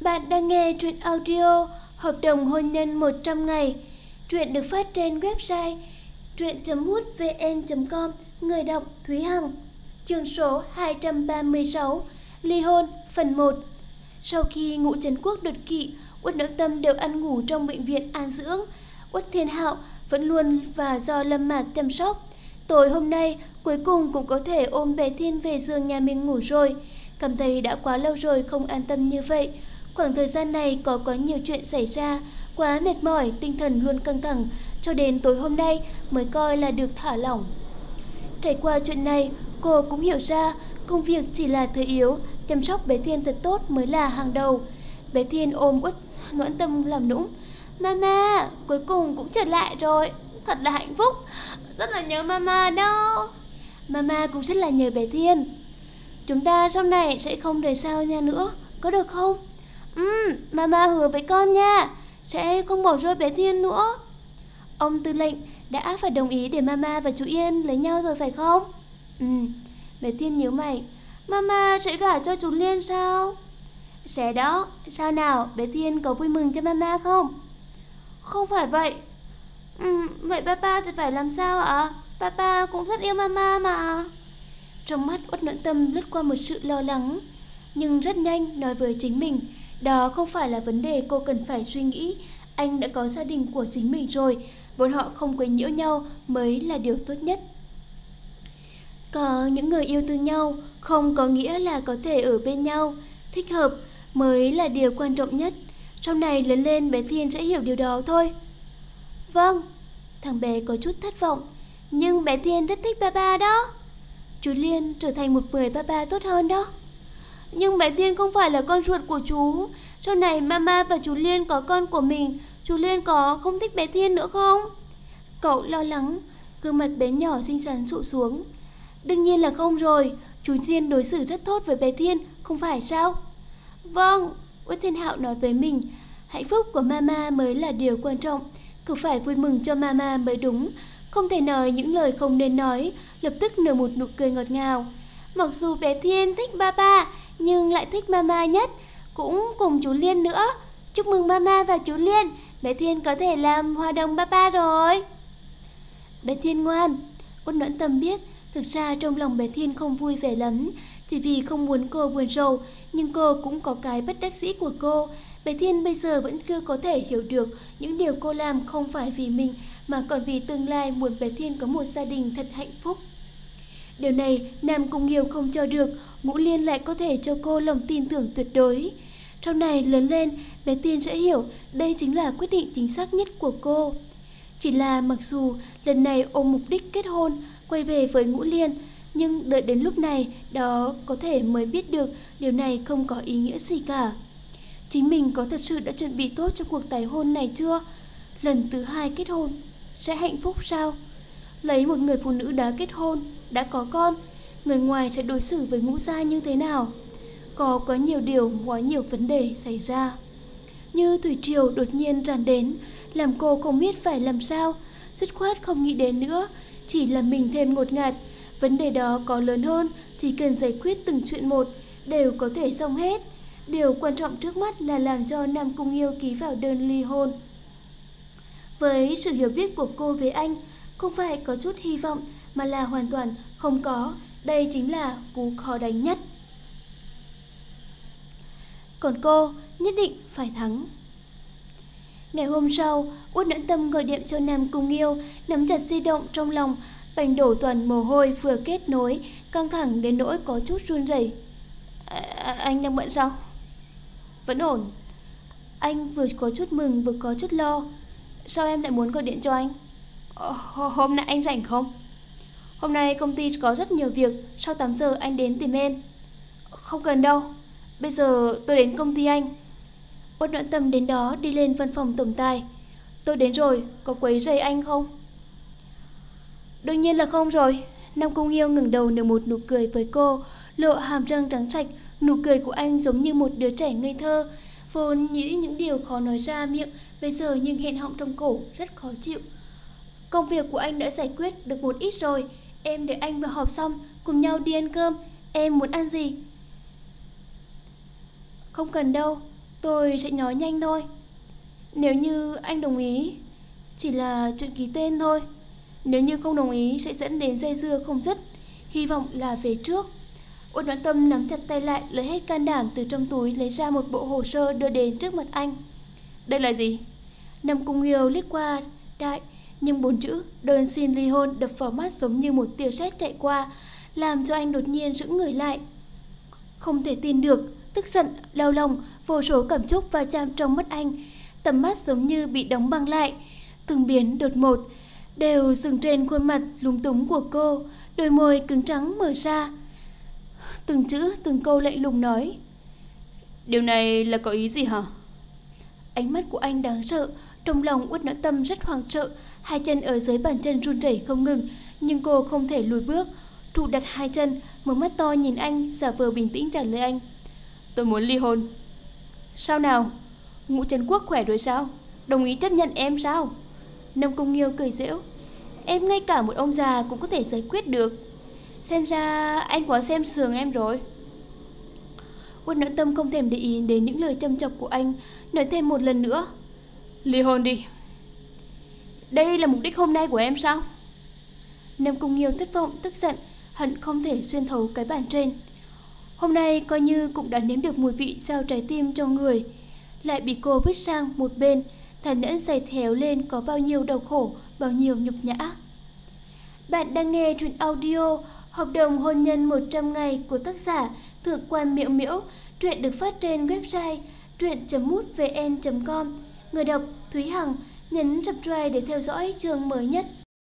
Bạn đang nghe truyện audio Hợp đồng hôn nhân 100 ngày. Truyện được phát trên website truyện.mútvn.com. Người đọc Thúy Hằng. Chương số 236, ly hôn phần 1. Sau khi Ngũ Trấn Quốc đột quỵ, Uất Noãn Tâm đều ăn ngủ trong bệnh viện an dưỡng. Uất Thiên Hạo vẫn luôn và do Lâm Mạt chăm sóc. Tối hôm nay cuối cùng cũng có thể ôm bé Thiên về giường nhà mình ngủ rồi. Cảm thấy đã quá lâu rồi không an tâm như vậy. Khoảng thời gian này có quá nhiều chuyện xảy ra, quá mệt mỏi, tinh thần luôn căng thẳng, cho đến tối hôm nay mới coi là được thả lỏng. Trải qua chuyện này, cô cũng hiểu ra công việc chỉ là thứ yếu, chăm sóc bé Thiên thật tốt mới là hàng đầu. Bé Thiên ôm Uất Noãn Tâm làm nũng. Mama, cuối cùng cũng trở lại rồi, thật là hạnh phúc, rất là nhớ mama đó. Mama cũng rất là nhớ bé Thiên. Chúng ta sau này sẽ không rời xa nhau nữa, có được không? Mama hứa với con nha, sẽ không bỏ rơi bé Thiên nữa. Ông tư lệnh đã phải đồng ý để mama và chú Yên lấy nhau rồi phải không? Bé Thiên nhíu mày. Mama sẽ gả cho chú Liên sao? Sẽ đó, sao nào, bé Thiên có vui mừng cho mama không? Không phải vậy. Vậy papa thì phải làm sao ạ? Papa cũng rất yêu mama mà. Trong mắt Uất Noãn Tâm lướt qua một sự lo lắng, nhưng rất nhanh nói với chính mình, đó không phải là vấn đề cô cần phải suy nghĩ. Anh đã có gia đình của chính mình rồi, bọn họ không quấy nhiễu nhau mới là điều tốt nhất. Có những người yêu thương nhau không có nghĩa là có thể ở bên nhau, thích hợp mới là điều quan trọng nhất. Sau này lớn lên bé Thiên sẽ hiểu điều đó thôi. Vâng, thằng bé có chút thất vọng, nhưng bé Thiên rất thích papa đó. Chú Liên trở thành một người papa tốt hơn đó. Nhưng bé Thiên không phải là con ruột của chú. Sau này mama và chú Liên có con của mình, chú Liên có không thích bé Thiên nữa không? Cậu lo lắng, gương mặt bé nhỏ xinh xắn sụ xuống. Đương nhiên là không rồi, chú Thiên đối xử rất tốt với bé Thiên, không phải sao? Vâng, Uất Thiên Hạo nói với mình, hạnh phúc của mama mới là điều quan trọng, cứ phải vui mừng cho mama mới đúng, không thể nói những lời không nên nói. Lập tức nở một nụ cười ngọt ngào. Mặc dù bé Thiên thích papa, nhưng lại thích mama nhất, cũng cùng chú Liên nữa. Chúc mừng mama và chú Liên, bé Thiên có thể làm hòa đồng papa rồi. Bé Thiên ngoan. Uất Noãn Tâm biết, thực ra trong lòng bé Thiên không vui vẻ lắm, chỉ vì không muốn cô buồn rầu, nhưng cô cũng có cái bất đắc dĩ của cô. Bé Thiên bây giờ vẫn chưa có thể hiểu được những điều cô làm không phải vì mình, mà còn vì tương lai muốn bé Thiên có một gia đình thật hạnh phúc. Điều này Nam Cung Nghiêu không cho được, Ngũ Liên lại có thể cho cô lòng tin tưởng tuyệt đối. Sau này lớn lên, bé Thiên sẽ hiểu đây chính là quyết định chính xác nhất của cô. Chỉ là mặc dù lần này ôm mục đích kết hôn, quay về với Ngũ Liên, nhưng đợi đến lúc này đó có thể mới biết được điều này không có ý nghĩa gì cả. Chính mình có thật sự đã chuẩn bị tốt cho cuộc tái hôn này chưa? Lần thứ 2 kết hôn sẽ hạnh phúc sao? Lấy một người phụ nữ đã kết hôn, đã có con, người ngoài sẽ đối xử với Ngũ gia như thế nào? Có quá nhiều điều, quá nhiều vấn đề xảy ra. Như thủy triều đột nhiên tràn đến, làm cô không biết phải làm sao, dứt khoát không nghĩ đến nữa, chỉ làm mình thêm ngột ngạt. Vấn đề đó có lớn hơn, chỉ cần giải quyết từng chuyện một, đều có thể xong hết. Điều quan trọng trước mắt là làm cho Nam Cung Nghiêu ký vào đơn ly hôn. Với sự hiểu biết của cô với anh, không phải có chút hy vọng, mà là hoàn toàn không có. Đây chính là cú khó đánh nhất. Còn cô nhất định phải thắng. Ngày hôm sau, Uất Noãn Tâm gọi điện cho Nam Cung Nghiêu, nắm chặt di động trong lòng, bành đổ toàn mồ hôi vừa kết nối, căng thẳng đến nỗi có chút run rẩy. Anh đang bận sao? Vẫn ổn. Anh vừa có chút mừng vừa có chút lo. Sao em lại muốn gọi điện cho anh? Hôm nay anh rảnh không? Hôm nay công ty có rất nhiều việc, sau 8 giờ anh đến tìm em. Không cần đâu, bây giờ tôi đến công ty anh. Uất Noãn Tâm đến đó đi lên văn phòng tổng tài. Tôi đến rồi, có quấy rầy anh không? Đương nhiên là không rồi. Nam Cung Nghiêu ngẩng đầu nở một nụ cười với cô, lộ hàm răng trắng trạch. Nụ cười của anh giống như một đứa trẻ ngây thơ, vốn nghĩ những điều khó nói ra miệng, bây giờ nhưng nghẹn họng trong cổ, rất khó chịu. Công việc của anh đã giải quyết được một ít rồi, em để anh vừa họp xong, cùng nhau đi ăn cơm. Em muốn ăn gì? Không cần đâu, Tôi sẽ nói nhanh thôi. Nếu như anh đồng ý, chỉ là chuyện ký tên thôi. Nếu như không đồng ý sẽ dẫn đến dây dưa không dứt. Hy vọng là về trước. Uất Noãn Tâm nắm chặt tay lại, lấy hết can đảm từ trong túi lấy ra một bộ hồ sơ đưa đến trước mặt anh. Đây là gì? Nam Cung Nghiêu liếc qua đại, nhưng 4 chữ đơn xin ly hôn đập vào mắt giống như một tia sét chạy qua, làm cho anh đột nhiên sững người lại. Không thể tin được, tức giận, đau lòng, vô số cảm xúc va chạm trong mắt anh. Tầm mắt giống như bị đóng băng lại, từng biến đột ngột đều dừng trên khuôn mặt lúng túng của cô, đôi môi cứng trắng mở ra. Từng chữ từng câu lạnh lùng nói. Điều này là có ý gì hả? Ánh mắt của anh đáng sợ. Trong lòng Uất Noãn Tâm rất hoảng sợ, hai chân ở dưới bàn chân run rẩy không ngừng, nhưng cô không thể lùi bước, trụ đặt hai chân, mở mắt to nhìn anh, giả vờ bình tĩnh trả lời anh. Tôi muốn ly hôn. Sao nào? Ngũ Trấn Quốc khỏe rồi sao? Đồng ý chấp nhận em sao? Nam Cung Nghiêu cười giễu. Em ngay cả một ông già cũng có thể giải quyết được. Xem ra anh quá xem thường em rồi. Uất Noãn Tâm không thèm để ý đến những lời châm chọc của anh, nói thêm một lần nữa. Ly hôn đi. Đây là mục đích hôm nay của em sao? Nam Cung Nghiêu thất vọng, tức giận, hận không thể xuyên thấu cái bàn trên. Hôm nay coi như cũng đã nếm được mùi vị giao trái tim cho người, lại bị cô vứt sang một bên, tàn nhẫn giày théo lên có bao nhiêu đau khổ, bao nhiêu nhục nhã. Bạn đang nghe truyện audio Hợp đồng hôn nhân 100 ngày của tác giả Thượng quan Miễu Miễu. Truyện được phát trên website truyện.mútvn.com. Người đọc Thúy Hằng. Nhấn subscribe để theo dõi chương mới nhất.